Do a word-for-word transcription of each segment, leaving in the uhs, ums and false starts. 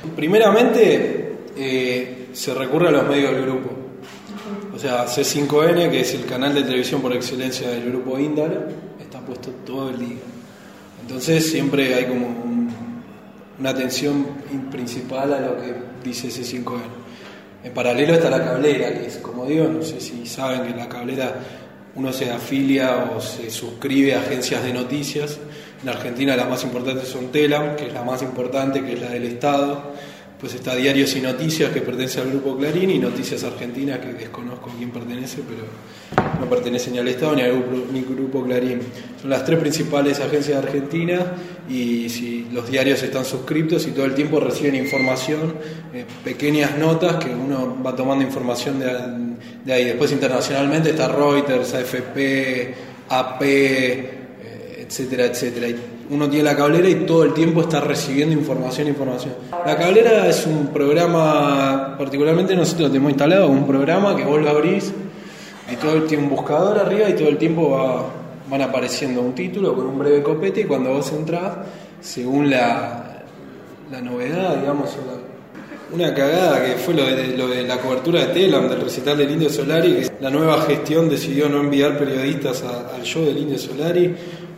Primeramente, eh, se recurre a los medios del grupo. O sea, C cinco N, que es el canal de televisión por excelencia del grupo Índalo, está puesto todo el día. Entonces siempre hay como un, una atención principal a lo que dice C cinco N. En paralelo está la cablera, que es, como digo, no sé si saben que en la cablera uno se afilia o se suscribe a agencias de noticias. En Argentina las más importantes son Telam, que es la más importante, que es la del Estado. Pues está Diarios y Noticias, que pertenece al grupo Clarín, y Noticias Argentinas, que desconozco a quién pertenece, pero no pertenece ni al Estado ni al grupo, ni grupo Clarín. Son las tres principales agencias de Argentina, y si los diarios están suscriptos y todo el tiempo reciben información, eh, pequeñas notas que uno va tomando información de, de ahí. Después internacionalmente está Reuters, A F P, A P, eh, etcétera, etcétera. Y uno tiene la cablera y todo el tiempo está recibiendo información, información. La cablera es un programa, particularmente nosotros lo tenemos instalado, un programa que vos lo abrís y todo el tiempo un buscador arriba y todo el tiempo va, van apareciendo un título con un breve copete, y cuando vos entrás, según la, la novedad, digamos, una cagada que fue lo de, lo de la cobertura de Telam, del recital del Indio Solari, que la nueva gestión decidió no enviar periodistas a, al show del Indio Solari.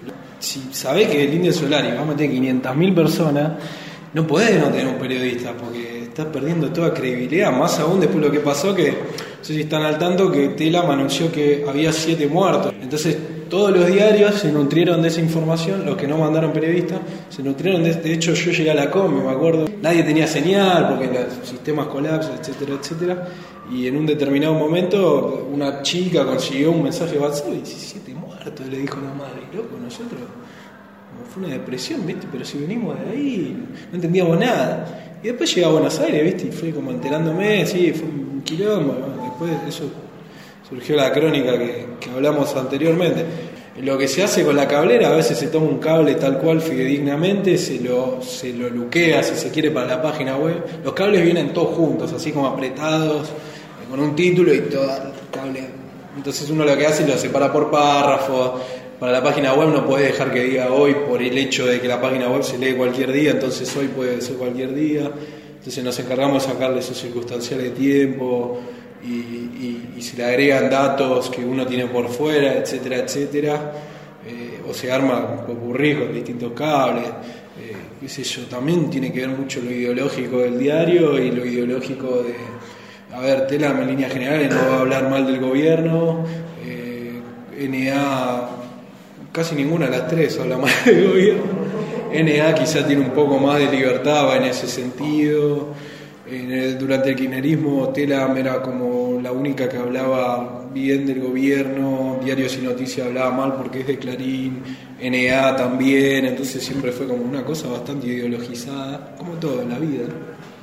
Si sabés que el Indio Solari va a meter quinientas mil personas, no podés no tener un periodista, porque estás perdiendo toda credibilidad. Más aún después lo que pasó, que no sé si están al tanto, que Telam anunció que había siete muertos. Entonces todos los diarios se nutrieron de esa información, los que no mandaron periodistas se nutrieron de, de hecho yo llegué a la combi, me acuerdo, nadie tenía señal porque los sistemas colapsan, etcétera, etcétera, y en un determinado momento una chica consiguió un mensaje de WhatsApp y diecisiete muertos, le dijo la madre, loco, nosotros fue una depresión, ¿viste? Pero si venimos de ahí no entendíamos nada. Y después llegué a Buenos Aires, ¿viste? Y fui como enterándome, sí, fue un quilombo. Después eso surgió la crónica que, que hablamos anteriormente. Lo que se hace con la cablera, a veces se toma un cable tal cual fidedignamente, se lo, se lo luquea, si se quiere, para la página web. Los cables vienen todos juntos, así como apretados, con un título y todo el cable. Entonces uno lo que hace es lo separa por párrafo. Para la página web no podés dejar que diga hoy, por el hecho de que la página web se lee cualquier día, entonces hoy puede ser cualquier día. Entonces nos encargamos de sacarle esos circunstanciales de tiempo, y, y, y se le agregan datos que uno tiene por fuera, etcétera, etcétera. Eh, o se arma un popurrí con distintos cables. Eh, qué sé yo, también tiene que ver mucho lo ideológico del diario y lo ideológico de... A ver, Telam en líneas generales no va a hablar mal del gobierno, eh, N A... Casi ninguna de las tres habla mal del gobierno. N A quizá tiene un poco más de libertad, va en ese sentido. En el, durante el kirchnerismo, Telam era como la única que hablaba bien del gobierno. Diarios y Noticias hablaba mal porque es de Clarín. N A también. Entonces siempre fue como una cosa bastante ideologizada, como todo en la vida.